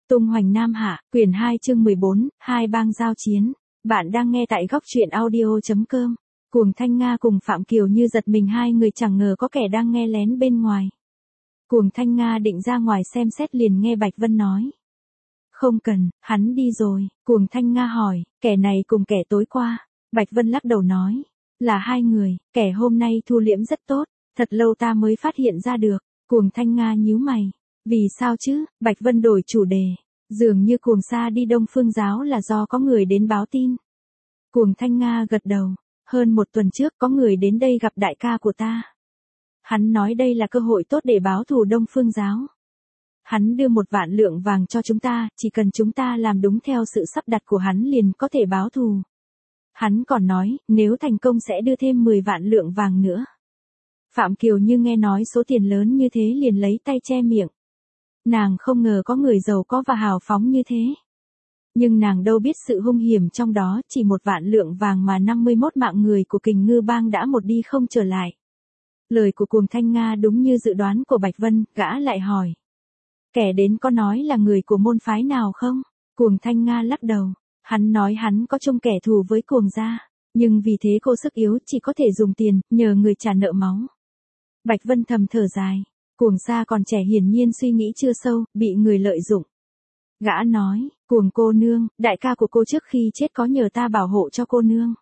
Tung hoành Nam Hạ, quyển 2 chương 14, hai bang giao chiến. Bạn đang nghe tại góc truyện audio.com. Cuồng Thanh Nga cùng Phạm Kiều Như giật mình, hai người chẳng ngờ có kẻ đang nghe lén bên ngoài. Cuồng Thanh Nga định ra ngoài xem xét liền nghe Bạch Vân nói. Không cần, hắn đi rồi. Cuồng Thanh Nga hỏi, kẻ này cùng kẻ tối qua. Bạch Vân lắc đầu nói, là hai người, kẻ hôm nay thu liễm rất tốt, thật lâu ta mới phát hiện ra được. Cuồng Thanh Nga nhíu mày. Vì sao chứ? Bạch Vân đổi chủ đề. Dường như Cuồng Sa đi Đông Phương giáo là do có người đến báo tin. Cuồng Thanh Nga gật đầu. Hơn một tuần trước có người đến đây gặp đại ca của ta. Hắn nói đây là cơ hội tốt để báo thù Đông Phương giáo. Hắn đưa 1 vạn lượng vàng cho chúng ta, chỉ cần chúng ta làm đúng theo sự sắp đặt của hắn liền có thể báo thù. Hắn còn nói, nếu thành công sẽ đưa thêm 10 vạn lượng vàng nữa. Phạm Kiều Như nghe nói số tiền lớn như thế liền lấy tay che miệng. Nàng không ngờ có người giàu có và hào phóng như thế. Nhưng nàng đâu biết sự hung hiểm trong đó, chỉ 1 vạn lượng vàng mà 51 mạng người của Kình Ngư Bang đã một đi không trở lại. Lời của Cuồng Thanh Nga đúng như dự đoán của Bạch Vân, gã lại hỏi. Kẻ đến có nói là người của môn phái nào không? Cuồng Thanh Nga lắc đầu. Hắn nói hắn có chung kẻ thù với Cuồng gia, nhưng vì thế cô sức yếu chỉ có thể dùng tiền, nhờ người trả nợ máu. Bạch Vân thầm thở dài. Cuồng Sa còn trẻ hiển nhiên suy nghĩ chưa sâu, bị người lợi dụng. Gã nói, Cuồng cô nương, đại ca của cô trước khi chết có nhờ ta bảo hộ cho cô nương.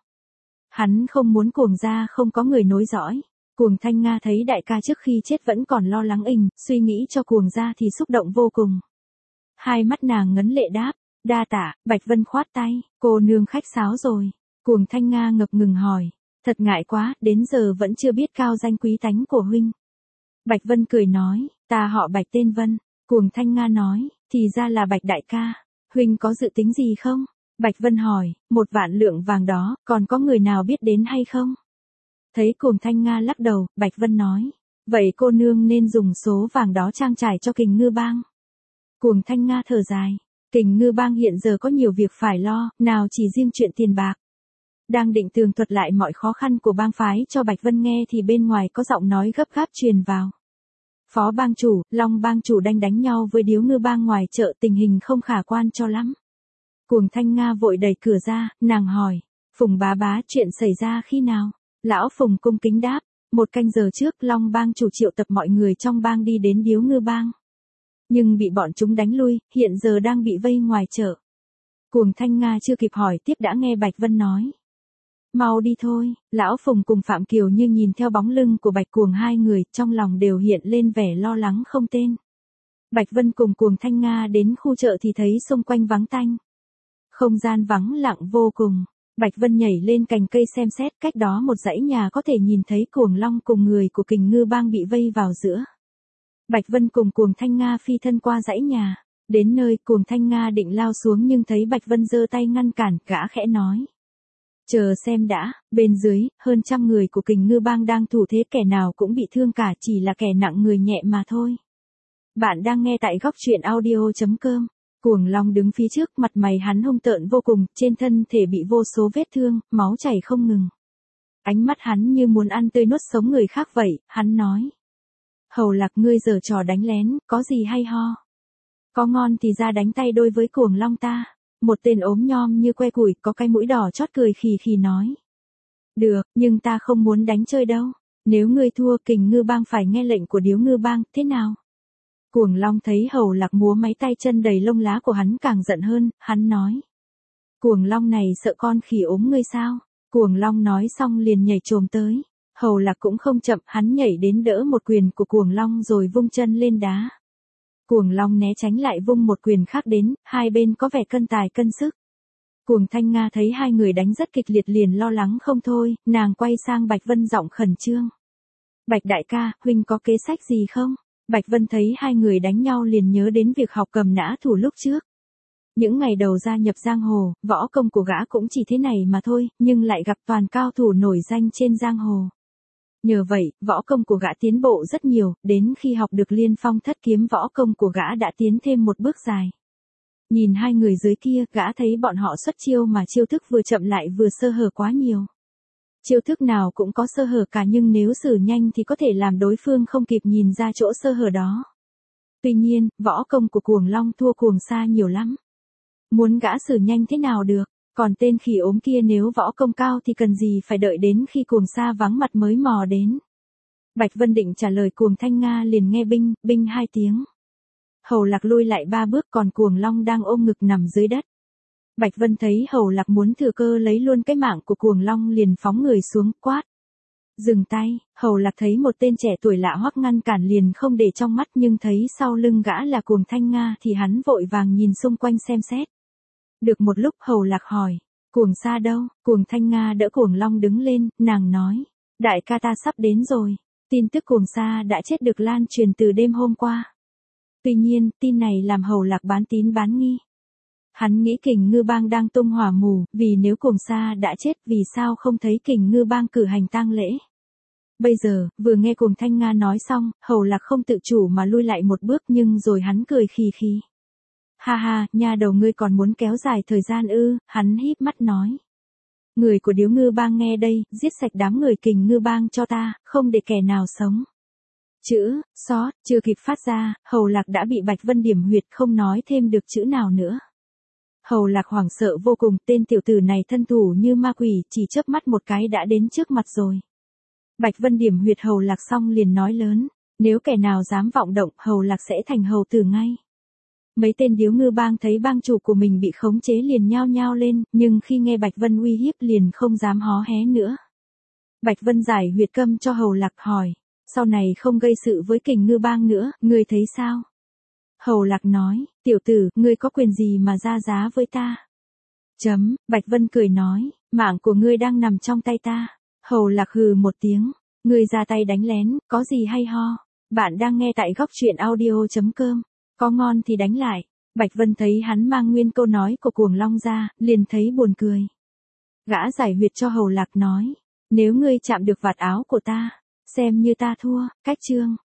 Hắn không muốn Cuồng gia không có người nối dõi. Cuồng Thanh Nga thấy đại ca trước khi chết vẫn còn lo lắng suy nghĩ cho Cuồng gia thì xúc động vô cùng. Hai mắt nàng ngấn lệ đáp, đa tạ. Bạch Vân khoát tay, cô nương khách sáo rồi. Cuồng Thanh Nga ngập ngừng hỏi, thật ngại quá, đến giờ vẫn chưa biết cao danh quý tánh của huynh. Bạch Vân cười nói, ta họ Bạch tên Vân. Cuồng Thanh Nga nói, thì ra là Bạch đại ca, huynh có dự tính gì không? Bạch Vân hỏi, 1 vạn lượng vàng đó, còn có người nào biết đến hay không? Thấy Cuồng Thanh Nga lắc đầu, Bạch Vân nói, vậy cô nương nên dùng số vàng đó trang trải cho Kình Ngư Bang. Cuồng Thanh Nga thở dài, Kình Ngư Bang hiện giờ có nhiều việc phải lo, nào chỉ riêng chuyện tiền bạc. Đang định tường thuật lại mọi khó khăn của bang phái cho Bạch Vân nghe thì bên ngoài có giọng nói gấp gáp truyền vào. Phó bang chủ, Long bang chủ đang đánh nhau với Điếu Ngư Bang ngoài chợ, tình hình không khả quan cho lắm. Cuồng Thanh Nga vội đẩy cửa ra, nàng hỏi, Phùng bá bá, chuyện xảy ra khi nào? Lão Phùng cung kính đáp, 1 canh giờ trước Long bang chủ triệu tập mọi người trong bang đi đến Điếu Ngư Bang. Nhưng bị bọn chúng đánh lui, hiện giờ đang bị vây ngoài chợ. Cuồng Thanh Nga chưa kịp hỏi tiếp đã nghe Bạch Vân nói. Mau đi thôi. Lão Phùng cùng Phạm Kiều Như nhìn theo bóng lưng của Bạch Cuồng, hai người trong lòng đều hiện lên vẻ lo lắng không tên. Bạch Vân cùng Cuồng Thanh Nga đến khu chợ thì thấy xung quanh vắng tanh. Không gian vắng lặng vô cùng. Bạch Vân nhảy lên cành cây xem xét, cách đó một dãy nhà có thể nhìn thấy Cuồng Long cùng người của Kình Ngư Bang bị vây vào giữa. Bạch Vân cùng Cuồng Thanh Nga phi thân qua dãy nhà. Đến nơi, Cuồng Thanh Nga định lao xuống nhưng thấy Bạch Vân giơ tay ngăn cản, gã khẽ nói. Chờ xem đã, bên dưới, hơn 100 người của Kình Ngư Bang đang thủ thế, kẻ nào cũng bị thương cả, chỉ là kẻ nặng người nhẹ mà thôi. Bạn đang nghe tại góc truyện audio.com. Cuồng Long đứng phía trước, mặt mày hắn hung tợn vô cùng, trên thân thể bị vô số vết thương, máu chảy không ngừng. Ánh mắt hắn như muốn ăn tươi nuốt sống người khác vậy, hắn nói. Hầu Lạc, ngươi giở trò đánh lén, có gì hay ho? Có ngon thì ra đánh tay đôi với Cuồng Long ta. Một tên ốm nhom như que củi, có cái mũi đỏ chót cười khì khì nói. Được, nhưng ta không muốn đánh chơi đâu. Nếu ngươi thua, Kình Ngư Bang phải nghe lệnh của Điếu Ngư Bang, thế nào? Cuồng Long thấy Hầu Lạc múa máy tay chân đầy lông lá của hắn càng giận hơn, hắn nói. Cuồng Long này sợ con khỉ ốm ngươi sao? Cuồng Long nói xong liền nhảy chồm tới. Hầu Lạc cũng không chậm, hắn nhảy đến đỡ một quyền của Cuồng Long rồi vung chân lên đá. Cuồng Long né tránh lại vung một quyền khác đến, hai bên có vẻ cân tài cân sức. Cuồng Thanh Nga thấy hai người đánh rất kịch liệt liền lo lắng không thôi, nàng quay sang Bạch Vân giọng khẩn trương. Bạch đại ca, huynh có kế sách gì không? Bạch Vân thấy hai người đánh nhau liền nhớ đến việc học cầm nã thủ lúc trước. Những ngày đầu gia nhập giang hồ, võ công của gã cũng chỉ thế này mà thôi, nhưng lại gặp toàn cao thủ nổi danh trên giang hồ. Nhờ vậy, võ công của gã tiến bộ rất nhiều, đến khi học được Liên Phong Thất Kiếm võ công của gã đã tiến thêm một bước dài. Nhìn hai người dưới kia, gã thấy bọn họ xuất chiêu mà chiêu thức vừa chậm lại vừa sơ hở quá nhiều. Chiêu thức nào cũng có sơ hở cả, nhưng nếu xử nhanh thì có thể làm đối phương không kịp nhìn ra chỗ sơ hở đó. Tuy nhiên, võ công của cuồng long thua cuồng sa nhiều lắm. Muốn gã xử nhanh thế nào được, còn tên khỉ ốm kia nếu võ công cao thì cần gì phải đợi đến khi cuồng sa vắng mặt mới mò đến. Bạch Vân định trả lời cuồng Thanh Nga liền nghe binh, binh 2 tiếng. Hầu Lạc lui lại 3 bước còn cuồng long đang ôm ngực nằm dưới đất. Bạch Vân thấy Hầu Lạc muốn thừa cơ lấy luôn cái mạng của cuồng long liền phóng người xuống quát. Dừng tay, Hầu Lạc thấy một tên trẻ tuổi lạ hoắc ngăn cản liền không để trong mắt nhưng thấy sau lưng gã là cuồng Thanh Nga thì hắn vội vàng nhìn xung quanh xem xét. Được một lúc Hầu Lạc hỏi, cuồng sa đâu, cuồng Thanh Nga đỡ cuồng long đứng lên, nàng nói, đại ca ta sắp đến rồi, tin tức cuồng sa đã chết được lan truyền từ đêm hôm qua. Tuy nhiên, tin này làm Hầu Lạc bán tín bán nghi. Hắn nghĩ Kình Ngư Bang đang tung hỏa mù, vì nếu cuồng sa đã chết vì sao không thấy Kình Ngư Bang cử hành tang lễ. Bây giờ, vừa nghe cuồng Thanh Nga nói xong, Hầu Lạc không tự chủ mà lui lại một bước nhưng rồi hắn cười khì khì. Ha ha, nha đầu ngươi còn muốn kéo dài thời gian ư, hắn híp mắt nói. Người của Điếu Ngư Bang nghe đây, giết sạch đám người Kình Ngư Bang cho ta, không để kẻ nào sống. Chữ, xót, chưa kịp phát ra, Hầu Lạc đã bị Bạch Vân điểm huyệt không nói thêm được chữ nào nữa. Hầu Lạc hoảng sợ vô cùng, tên tiểu tử này thân thủ như ma quỷ, chỉ chớp mắt một cái đã đến trước mặt rồi. Bạch Vân điểm huyệt Hầu Lạc xong liền nói lớn, nếu kẻ nào dám vọng động, Hầu Lạc sẽ thành hầu tử ngay. Mấy tên Điếu Ngư Bang thấy bang chủ của mình bị khống chế liền nhao nhao lên, nhưng khi nghe Bạch Vân uy hiếp liền không dám hó hé nữa. Bạch Vân giải huyệt câm cho Hầu Lạc hỏi, sau này không gây sự với Kình Ngư Bang nữa, ngươi thấy sao? Hầu Lạc nói, tiểu tử, ngươi có quyền gì mà ra giá với ta? Bạch Vân cười nói, mạng của ngươi đang nằm trong tay ta. Hầu Lạc hừ một tiếng, ngươi ra tay đánh lén, có gì hay ho? Bạn đang nghe tại góc truyện audio.com, có ngon thì đánh lại. Bạch Vân thấy hắn mang nguyên câu nói của cuồng long ra, liền thấy buồn cười. Gã giải huyệt cho Hầu Lạc nói, nếu ngươi chạm được vạt áo của ta, xem như ta thua, cách chương.